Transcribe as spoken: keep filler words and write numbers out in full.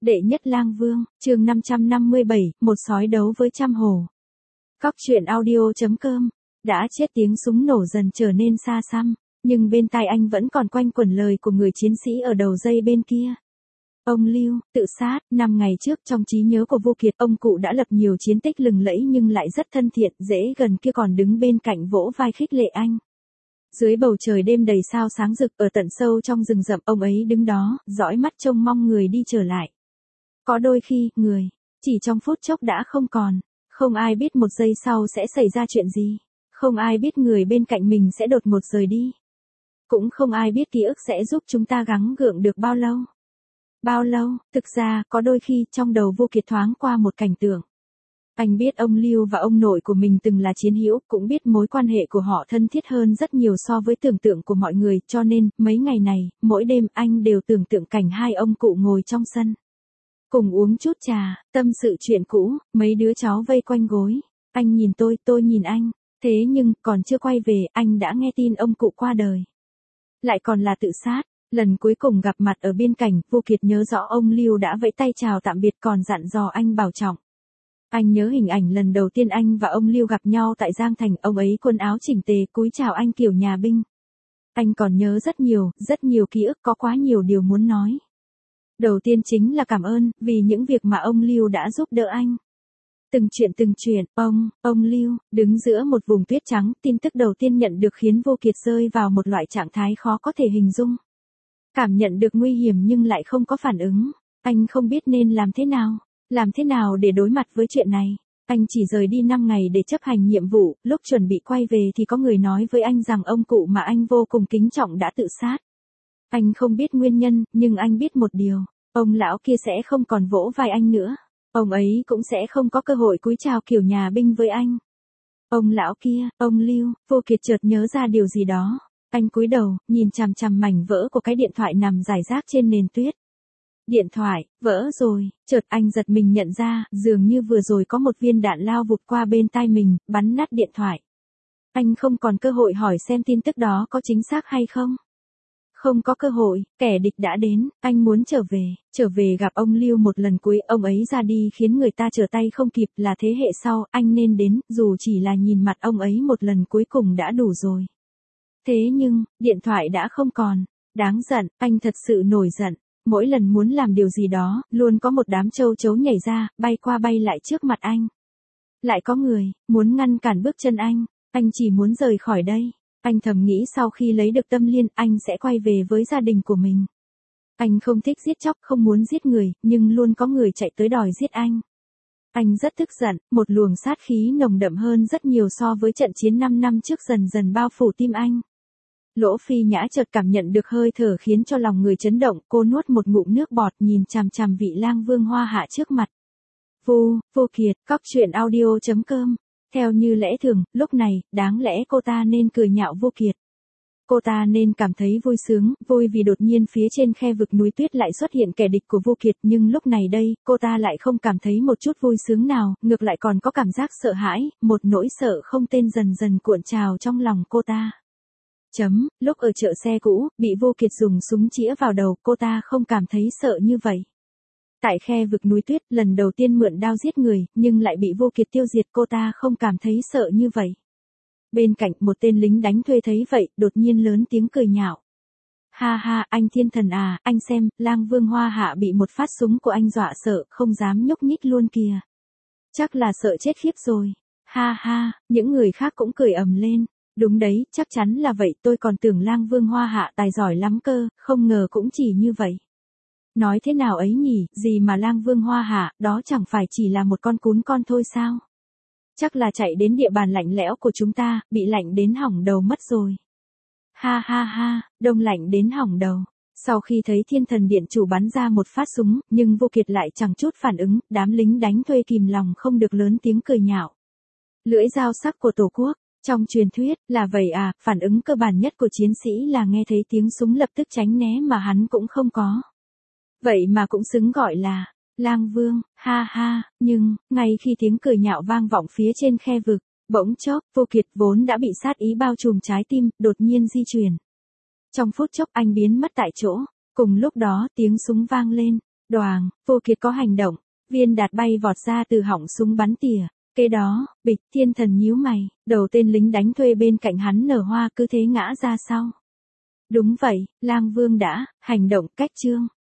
Đệ nhất lang vương, chương năm trăm năm mươi bảy, một sói đấu với trăm hổ. Cóc truyện audio.com, đã chết tiếng súng nổ dần trở nên xa xăm, nhưng bên tai anh vẫn còn quanh quẩn lời của người chiến sĩ ở đầu dây bên kia. Ông Lưu, tự sát, năm ngày trước trong trí nhớ của Vô Kiệt, ông cụ đã lập nhiều chiến tích lừng lẫy nhưng lại rất thân thiện, dễ gần kia còn đứng bên cạnh vỗ vai khích lệ anh. Dưới bầu trời đêm đầy sao sáng rực ở tận sâu trong rừng rậm, ông ấy đứng đó, dõi mắt trông mong người đi trở lại. Có đôi khi, người, chỉ trong phút chốc đã không còn, không ai biết một giây sau sẽ xảy ra chuyện gì, không ai biết người bên cạnh mình sẽ đột ngột rời đi. Cũng không ai biết ký ức sẽ giúp chúng ta gắng gượng được bao lâu. Bao lâu, thực ra, có đôi khi trong đầu Vô Kiệt thoáng qua một cảnh tượng. Anh biết ông Lưu và ông nội của mình từng là chiến hữu, cũng biết mối quan hệ của họ thân thiết hơn rất nhiều so với tưởng tượng của mọi người, cho nên, mấy ngày này, mỗi đêm anh đều tưởng tượng cảnh hai ông cụ ngồi trong sân. Cùng uống chút trà, tâm sự chuyện cũ, mấy đứa cháu vây quanh gối. Anh nhìn tôi, tôi nhìn anh. Thế nhưng, còn chưa quay về, anh đã nghe tin ông cụ qua đời. Lại còn là tự sát. Lần cuối cùng gặp mặt ở biên cảnh, Vô Kiệt nhớ rõ ông Lưu đã vẫy tay chào tạm biệt còn dặn dò anh bảo trọng. Anh nhớ hình ảnh lần đầu tiên anh và ông Lưu gặp nhau tại Giang Thành, ông ấy quần áo chỉnh tề cúi chào anh kiểu nhà binh. Anh còn nhớ rất nhiều, rất nhiều ký ức, có quá nhiều điều muốn nói. Đầu tiên chính là cảm ơn, vì những việc mà ông Lưu đã giúp đỡ anh. Từng chuyện từng chuyện, ông, ông Lưu, đứng giữa một vùng tuyết trắng, tin tức đầu tiên nhận được khiến Vô Kiệt rơi vào một loại trạng thái khó có thể hình dung. Cảm nhận được nguy hiểm nhưng lại không có phản ứng. Anh không biết nên làm thế nào, làm thế nào để đối mặt với chuyện này. Anh chỉ rời đi năm ngày để chấp hành nhiệm vụ, lúc chuẩn bị quay về thì có người nói với anh rằng ông cụ mà anh vô cùng kính trọng đã tự sát. Anh không biết nguyên nhân, nhưng anh biết một điều, ông lão kia sẽ không còn vỗ vai anh nữa. Ông ấy cũng sẽ không có cơ hội cúi chào kiểu nhà binh với anh. Ông lão kia, ông Lưu, Vô Kiệt chợt nhớ ra điều gì đó. Anh cúi đầu, nhìn chằm chằm mảnh vỡ của cái điện thoại nằm rải rác trên nền tuyết. Điện thoại, vỡ rồi, chợt anh giật mình nhận ra, dường như vừa rồi có một viên đạn lao vụt qua bên tai mình, bắn nát điện thoại. Anh không còn cơ hội hỏi xem tin tức đó có chính xác hay không. Không có cơ hội, kẻ địch đã đến, anh muốn trở về, trở về gặp ông Lưu một lần cuối, ông ấy ra đi khiến người ta trở tay không kịp, là thế hệ sau, anh nên đến, dù chỉ là nhìn mặt ông ấy một lần cuối cùng đã đủ rồi. Thế nhưng, điện thoại đã không còn, đáng giận, anh thật sự nổi giận, mỗi lần muốn làm điều gì đó, luôn có một đám châu chấu nhảy ra, bay qua bay lại trước mặt anh. Lại có người, muốn ngăn cản bước chân anh, anh chỉ muốn rời khỏi đây. Anh thầm nghĩ sau khi lấy được tâm liên, anh sẽ quay về với gia đình của mình. Anh không thích giết chóc, không muốn giết người, nhưng luôn có người chạy tới đòi giết anh. Anh rất tức giận, một luồng sát khí nồng đậm hơn rất nhiều so với trận chiến năm năm trước dần dần bao phủ tim anh. Lỗ Phi Nhã chợt cảm nhận được hơi thở khiến cho lòng người chấn động, cô nuốt một ngụm nước bọt nhìn chằm chằm vị lang vương Hoa Hạ trước mặt. Vô, Vô Kiệt, Cóc truyện audio.com. Theo như lẽ thường, lúc này, đáng lẽ cô ta nên cười nhạo Vô Kiệt. Cô ta nên cảm thấy vui sướng, vui vì đột nhiên phía trên khe vực núi tuyết lại xuất hiện kẻ địch của Vô Kiệt, nhưng lúc này đây, cô ta lại không cảm thấy một chút vui sướng nào, ngược lại còn có cảm giác sợ hãi, một nỗi sợ không tên dần dần cuộn trào trong lòng cô ta. Chấm, lúc ở chợ xe cũ, bị Vô Kiệt dùng súng chĩa vào đầu, cô ta không cảm thấy sợ như vậy. Tại khe vực núi tuyết, lần đầu tiên mượn đao giết người, nhưng lại bị Vô Kiệt tiêu diệt, cô ta không cảm thấy sợ như vậy. Bên cạnh, một tên lính đánh thuê thấy vậy, đột nhiên lớn tiếng cười nhạo. Ha ha, anh thiên thần à, anh xem, lang vương Hoa Hạ bị một phát súng của anh dọa sợ, không dám nhúc nhích luôn kìa. Chắc là sợ chết khiếp rồi. Ha ha, những người khác cũng cười ầm lên. Đúng đấy, chắc chắn là vậy, tôi còn tưởng lang vương Hoa Hạ tài giỏi lắm cơ, không ngờ cũng chỉ như vậy. Nói thế nào ấy nhỉ, gì mà lang vương Hoa Hạ, đó chẳng phải chỉ là một con cún con thôi sao? Chắc là chạy đến địa bàn lạnh lẽo của chúng ta, bị lạnh đến hỏng đầu mất rồi. Ha ha ha, đông lạnh đến hỏng đầu. Sau khi thấy thiên thần điện chủ bắn ra một phát súng, nhưng Vô Kiệt lại chẳng chút phản ứng, đám lính đánh thuê kìm lòng không được lớn tiếng cười nhạo. Lưỡi dao sắc của Tổ quốc. Trong truyền thuyết, là vậy à, phản ứng cơ bản nhất của chiến sĩ là nghe thấy tiếng súng lập tức tránh né mà hắn cũng không có. Vậy mà cũng xứng gọi là lang vương, ha ha, nhưng, ngay khi tiếng cười nhạo vang vọng phía trên khe vực, bỗng chốc, Vô Kiệt vốn đã bị sát ý bao trùm trái tim, đột nhiên di chuyển. Trong phút chốc anh biến mất tại chỗ, cùng lúc đó tiếng súng vang lên, Đoàng, Vô Kiệt có hành động, viên đạn bay vọt ra từ họng súng bắn tỉa. Kế đó, bịch, thiên thần nhíu mày, đầu tên lính đánh thuê bên cạnh hắn nở hoa cứ thế ngã ra sau. Đúng vậy, Lang Vương đã, hành động, cách chương.